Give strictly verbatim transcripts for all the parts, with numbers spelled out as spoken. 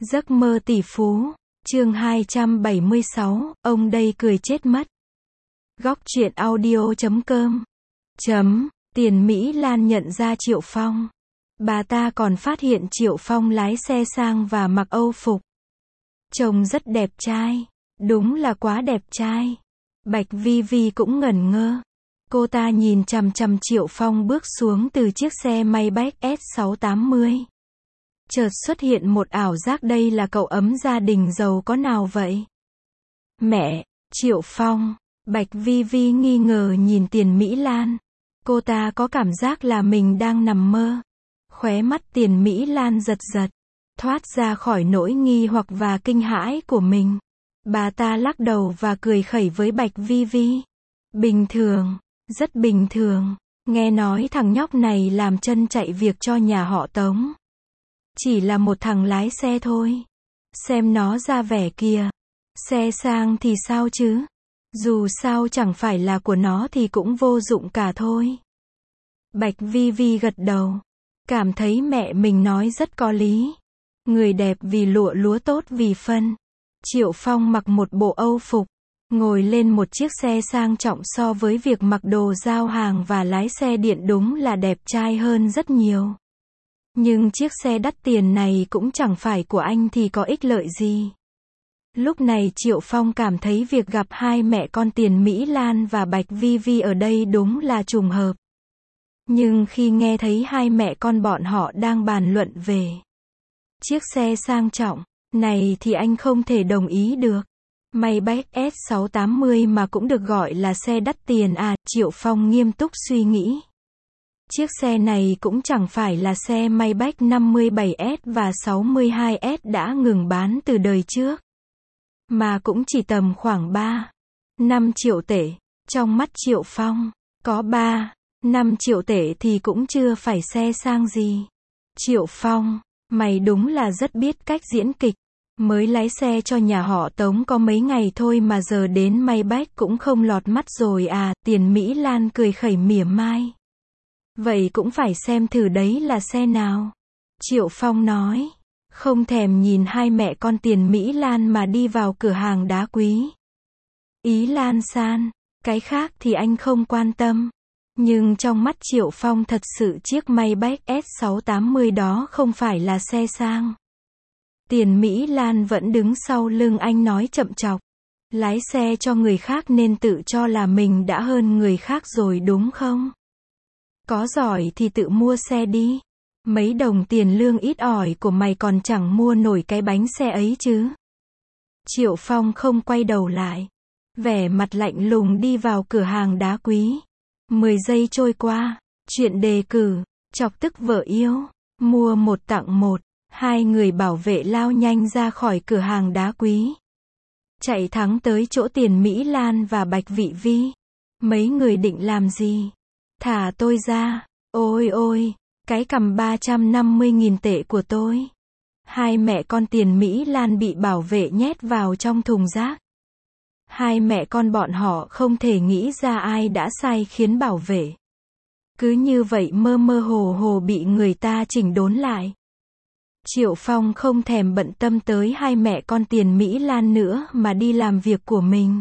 Giấc mơ tỷ phú, chương hai trăm bảy mươi sáu, ông đây cười chết mất. Góc truyện audio chấm com. Chấm, Tiền Mỹ Lan nhận ra Triệu Phong. Bà ta còn phát hiện Triệu Phong lái xe sang và mặc Âu phục. Trông rất đẹp trai. Đúng là quá đẹp trai. Bạch Vi Vi cũng ngẩn ngơ. Cô ta nhìn chằm chằm Triệu Phong bước xuống từ chiếc xe Maybach S sáu tám mươi. Chợt xuất hiện một ảo giác đây là cậu ấm gia đình giàu có nào vậy? Mẹ, Triệu Phong. Bạch Vi Vi nghi ngờ nhìn Tiền Mỹ Lan. Cô ta có cảm giác là mình đang nằm mơ. Khóe mắt Tiền Mỹ Lan giật giật, thoát ra khỏi nỗi nghi hoặc và kinh hãi của mình. Bà ta lắc đầu và cười khẩy với Bạch Vi Vi. Bình thường, rất bình thường. Nghe nói thằng nhóc này làm chân chạy việc cho nhà họ Tống. Chỉ là một thằng lái xe thôi. Xem nó ra vẻ kìa. Xe sang thì sao chứ? Dù sao chẳng phải là của nó thì cũng vô dụng cả thôi. Bạch Vi Vi gật đầu. Cảm thấy mẹ mình nói rất có lý. Người đẹp vì lụa lúa tốt vì phân. Triệu Phong mặc một bộ Âu phục. Ngồi lên một chiếc xe sang trọng so với việc mặc đồ giao hàng và lái xe điện đúng là đẹp trai hơn rất nhiều. Nhưng chiếc xe đắt tiền này cũng chẳng phải của anh thì có ích lợi gì. Lúc này Triệu Phong cảm thấy việc gặp hai mẹ con Tiền Mỹ Lan và Bạch Vi Vi ở đây đúng là trùng hợp. Nhưng khi nghe thấy hai mẹ con bọn họ đang bàn luận về chiếc xe sang trọng này thì anh không thể đồng ý được. Maybach S sáu tám mươi mà cũng được gọi là xe đắt tiền à? Triệu Phong nghiêm túc suy nghĩ. Chiếc xe này cũng chẳng phải là xe Maybach năm mươi bảy S và sáu mươi hai S đã ngừng bán từ đời trước. Mà cũng chỉ tầm khoảng ba, năm triệu tệ. Trong mắt Triệu Phong, có ba, năm triệu tệ thì cũng chưa phải xe sang gì. Triệu Phong, mày đúng là rất biết cách diễn kịch. Mới lái xe cho nhà họ Tống có mấy ngày thôi mà giờ đến Maybach cũng không lọt mắt rồi à? Tiền Mỹ Lan cười khẩy mỉa mai. Vậy cũng phải xem thử đấy là xe nào. Triệu Phong nói. Không thèm nhìn hai mẹ con Tiền Mỹ Lan mà đi vào cửa hàng đá quý. Ý Lan san, cái khác thì anh không quan tâm. Nhưng trong mắt Triệu Phong thật sự chiếc Maybach S sáu tám mươi đó không phải là xe sang. Tiền Mỹ Lan vẫn đứng sau lưng anh nói chậm chọc. Lái xe cho người khác nên tự cho là mình đã hơn người khác rồi đúng không? Có giỏi thì tự mua xe đi. Mấy đồng tiền lương ít ỏi của mày còn chẳng mua nổi cái bánh xe ấy chứ. Triệu Phong không quay đầu lại. Vẻ mặt lạnh lùng đi vào cửa hàng đá quý. Mười giây trôi qua. Chuyện đề cử. Chọc tức vợ yêu. Mua một tặng một. Hai người bảo vệ lao nhanh ra khỏi cửa hàng đá quý. Chạy thẳng tới chỗ Tiền Mỹ Lan và Bạch Vi Vi. Mấy người định làm gì? Thả tôi ra. Ôi ôi. Cái cằm ba trăm năm mươi nghìn tệ của tôi. Hai mẹ con Tiền Mỹ Lan bị bảo vệ nhét vào trong thùng rác. Hai mẹ con bọn họ không thể nghĩ ra ai đã sai khiến bảo vệ. Cứ như vậy mơ mơ hồ hồ bị người ta chỉnh đốn lại. Triệu Phong không thèm bận tâm tới hai mẹ con Tiền Mỹ Lan nữa mà đi làm việc của mình.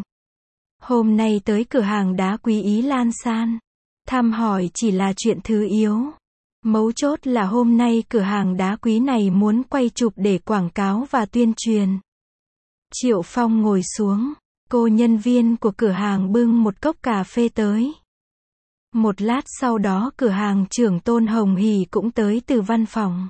Hôm nay tới cửa hàng đá quý Ý Lan san. Thăm hỏi chỉ là chuyện thứ yếu. Mấu chốt là hôm nay cửa hàng đá quý này muốn quay chụp để quảng cáo và tuyên truyền. Triệu Phong ngồi xuống. Cô nhân viên của cửa hàng bưng một cốc cà phê tới. Một lát sau đó cửa hàng trưởng Tôn Hồng Hỷ cũng tới từ văn phòng.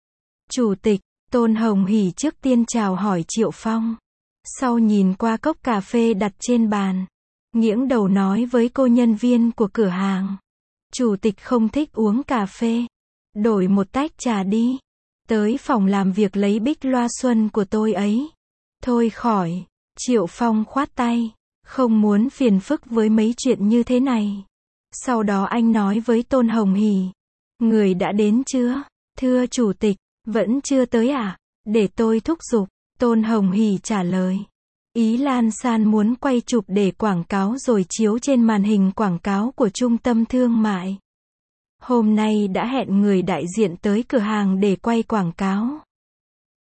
Chủ tịch, Tôn Hồng Hỷ trước tiên chào hỏi Triệu Phong. Sau nhìn qua cốc cà phê đặt trên bàn. Nghiễng đầu nói với cô nhân viên của cửa hàng. Chủ tịch không thích uống cà phê. Đổi một tách trà đi. Tới phòng làm việc lấy bích loa xuân của tôi ấy. Thôi khỏi. Triệu Phong khoát tay. Không muốn phiền phức với mấy chuyện như thế này. Sau đó anh nói với Tôn Hồng Hỷ. Người đã đến chưa? Thưa chủ tịch, vẫn chưa tới à? Để tôi thúc giục. Tôn Hồng Hỷ trả lời. Ý Lan san muốn quay chụp để quảng cáo rồi chiếu trên màn hình quảng cáo của trung tâm thương mại. Hôm nay đã hẹn người đại diện tới cửa hàng để quay quảng cáo.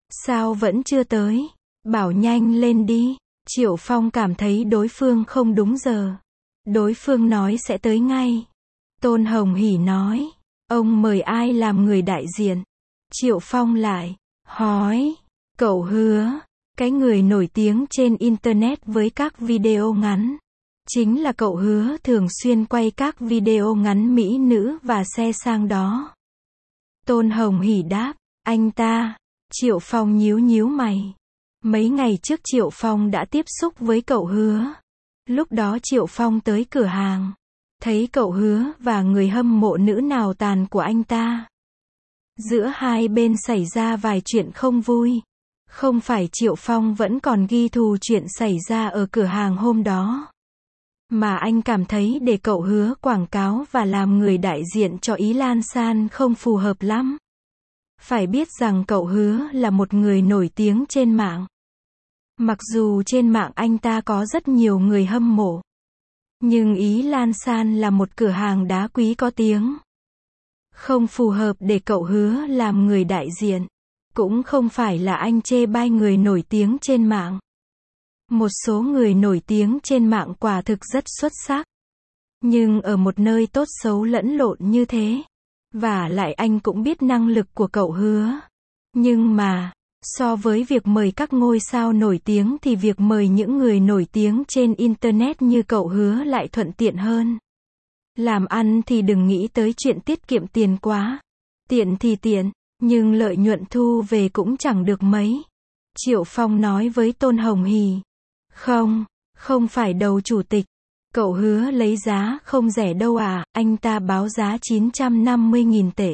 Sao vẫn chưa tới? Bảo nhanh lên đi. Triệu Phong cảm thấy đối phương không đúng giờ. Đối phương nói sẽ tới ngay. Tôn Hồng Hỷ nói, ông mời ai làm người đại diện? Triệu Phong lại hỏi, cậu Hứa, cái người nổi tiếng trên Internet với các video ngắn. Chính là cậu Hứa thường xuyên quay các video ngắn mỹ nữ và xe sang đó. Tôn Hồng Hỷ đáp, anh ta. Triệu Phong nhíu nhíu mày. Mấy ngày trước Triệu Phong đã tiếp xúc với cậu Hứa. Lúc đó Triệu Phong tới cửa hàng. Thấy cậu Hứa và người hâm mộ nữ nào tàn của anh ta. Giữa hai bên xảy ra vài chuyện không vui. Không phải Triệu Phong vẫn còn ghi thù chuyện xảy ra ở cửa hàng hôm đó. Mà anh cảm thấy để cậu Hứa quảng cáo và làm người đại diện cho Ý Lan San không phù hợp lắm. Phải biết rằng cậu Hứa là một người nổi tiếng trên mạng. Mặc dù trên mạng anh ta có rất nhiều người hâm mộ. Nhưng Ý Lan San là một cửa hàng đá quý có tiếng. Không phù hợp để cậu Hứa làm người đại diện. Cũng không phải là anh chê bai người nổi tiếng trên mạng. Một số người nổi tiếng trên mạng quả thực rất xuất sắc. Nhưng ở một nơi tốt xấu lẫn lộn như thế. Và lại anh cũng biết năng lực của cậu Hứa. Nhưng mà, so với việc mời các ngôi sao nổi tiếng thì việc mời những người nổi tiếng trên Internet như cậu Hứa lại thuận tiện hơn. Làm ăn thì đừng nghĩ tới chuyện tiết kiệm tiền quá. Tiện thì tiện, nhưng lợi nhuận thu về cũng chẳng được mấy. Triệu Phong nói với Tôn Hồng Hỷ. Không, không phải đầu chủ tịch. Cậu Hứa lấy giá không rẻ đâu à, anh ta báo giá chín trăm năm mươi nghìn tệ.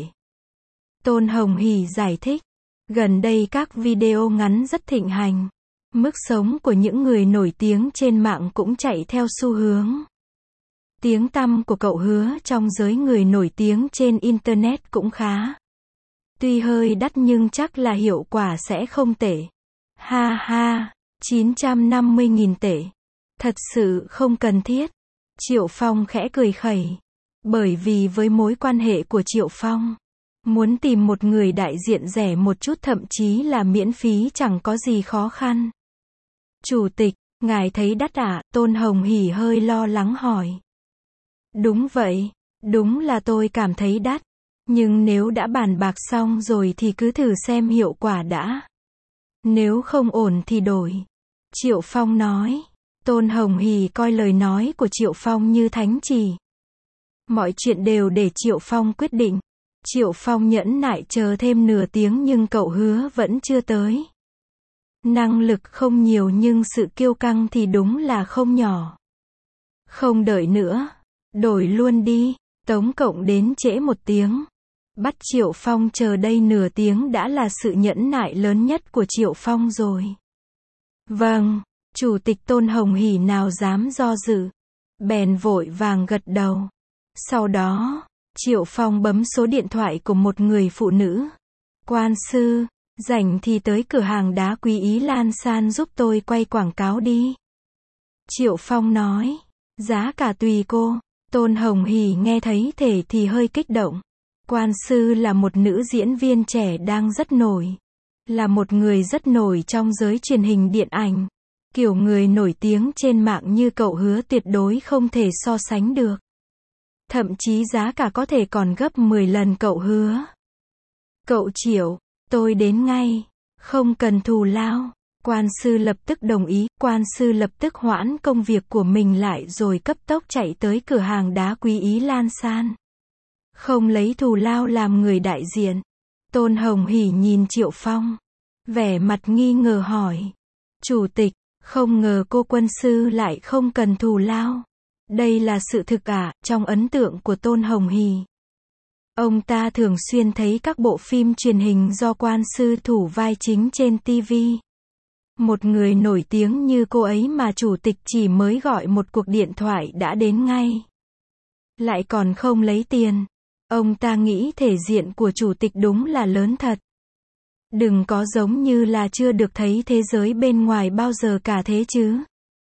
Tôn Hồng Hỷ giải thích. Gần đây các video ngắn rất thịnh hành. Mức sống của những người nổi tiếng trên mạng cũng chạy theo xu hướng. Tiếng tăm của cậu Hứa trong giới người nổi tiếng trên Internet cũng khá. Tuy hơi đắt nhưng chắc là hiệu quả sẽ không tệ. Ha ha, chín trăm năm mươi nghìn tệ. Thật sự không cần thiết. Triệu Phong khẽ cười khẩy. Bởi vì với mối quan hệ của Triệu Phong, muốn tìm một người đại diện rẻ một chút thậm chí là miễn phí chẳng có gì khó khăn. Chủ tịch, ngài thấy đắt à? Tôn Hồng Hỷ hơi lo lắng hỏi. Đúng vậy, đúng là tôi cảm thấy đắt. Nhưng nếu đã bàn bạc xong rồi thì cứ thử xem hiệu quả đã. Nếu không ổn thì đổi. Triệu Phong nói. Tôn Hồng Hỷ coi lời nói của Triệu Phong như thánh chỉ. Mọi chuyện đều để Triệu Phong quyết định. Triệu Phong nhẫn nại chờ thêm nửa tiếng nhưng cậu Hứa vẫn chưa tới. Năng lực không nhiều nhưng sự kiêu căng thì đúng là không nhỏ. Không đợi nữa. Đổi luôn đi. Tổng cộng đến trễ một tiếng. Bắt Triệu Phong chờ đây nửa tiếng đã là sự nhẫn nại lớn nhất của Triệu Phong rồi. Vâng, Chủ tịch Tôn Hồng Hỷ nào dám do dự. Bèn vội vàng gật đầu. Sau đó, Triệu Phong bấm số điện thoại của một người phụ nữ. Quan sư, rảnh thì tới cửa hàng đá quý Ý Lan San giúp tôi quay quảng cáo đi. Triệu Phong nói, giá cả tùy cô. Tôn Hồng Hỷ nghe thấy thể thì hơi kích động. Quan sư là một nữ diễn viên trẻ đang rất nổi. Là một người rất nổi trong giới truyền hình điện ảnh. Kiểu người nổi tiếng trên mạng như cậu Hứa tuyệt đối không thể so sánh được. Thậm chí giá cả có thể còn gấp mười lần cậu Hứa. Cậu Triệu, tôi đến ngay. Không cần thù lao. Quan sư lập tức đồng ý. Quan sư lập tức hoãn công việc của mình lại rồi cấp tốc chạy tới cửa hàng đá quý Ý Lan San. Không lấy thù lao làm người đại diện. Tôn Hồng Hỷ nhìn Triệu Phong. Vẻ mặt nghi ngờ hỏi. Chủ tịch, không ngờ cô quân sư lại không cần thù lao. Đây là sự thực à? Trong ấn tượng của Tôn Hồng Hỷ, ông ta thường xuyên thấy các bộ phim truyền hình do quan sư thủ vai chính trên ti vi. Một người nổi tiếng như cô ấy mà chủ tịch chỉ mới gọi một cuộc điện thoại đã đến ngay. Lại còn không lấy tiền. Ông ta nghĩ thể diện của chủ tịch đúng là lớn thật. Đừng có giống như là chưa được thấy thế giới bên ngoài bao giờ cả thế chứ.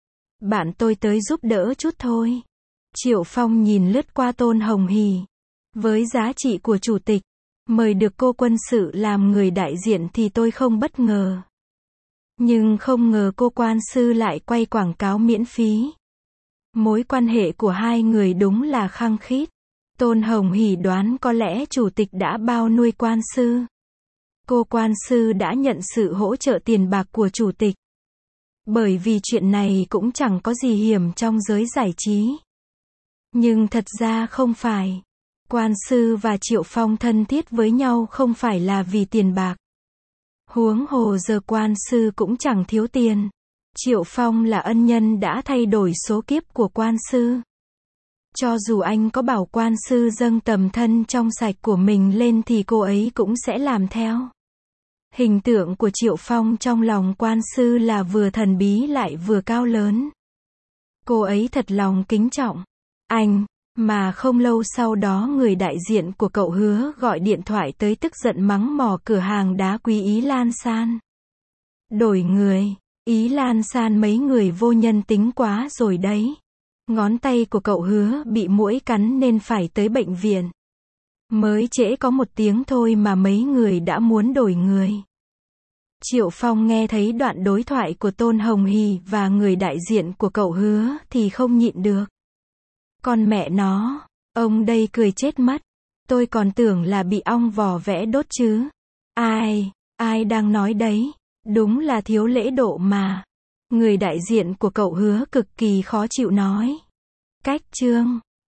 Bạn tôi tới giúp đỡ chút thôi. Triệu Phong nhìn lướt qua Tôn Hồng Hỷ. Với giá trị của chủ tịch, Mời được cô quân sự làm người đại diện thì tôi không bất ngờ. Nhưng không ngờ cô quan sư lại quay quảng cáo miễn phí. Mối quan hệ của hai người đúng là khăng khít. Tôn Hồng Hỷ đoán có lẽ chủ tịch đã bao nuôi quan sư. Cô quan sư đã nhận sự hỗ trợ tiền bạc của chủ tịch. Bởi vì chuyện này cũng chẳng có gì hiểm trong giới giải trí. Nhưng thật ra không phải. Quan sư và Triệu Phong thân thiết với nhau không phải là vì tiền bạc. Huống hồ giờ quan sư cũng chẳng thiếu tiền. Triệu Phong là ân nhân đã thay đổi số kiếp của quan sư. Cho dù anh có bảo quan sư dâng tầm thân trong sạch của mình lên thì cô ấy cũng sẽ làm theo. Hình tượng của Triệu Phong trong lòng quan sư là vừa thần bí lại vừa cao lớn. Cô ấy thật lòng kính trọng anh, mà không lâu sau đó người đại diện của cậu Hứa gọi điện thoại tới tức giận mắng mỏ cửa hàng đá quý Ý Lan San. Đổi người, Ý Lan San mấy người vô nhân tính quá rồi đấy. Ngón tay của cậu Hứa bị muỗi cắn nên phải tới bệnh viện. Mới trễ có một tiếng thôi mà mấy người đã muốn đổi người. Triệu Phong nghe thấy đoạn đối thoại của Tôn Hồng Hỷ và người đại diện của cậu Hứa thì không nhịn được. Con mẹ nó, ông đây cười chết mất. Tôi còn tưởng là bị ong vò vẽ đốt chứ. Ai, ai đang nói đấy? Đúng là thiếu lễ độ mà. Người đại diện của cậu Hứa cực kỳ khó chịu nói. Cách chương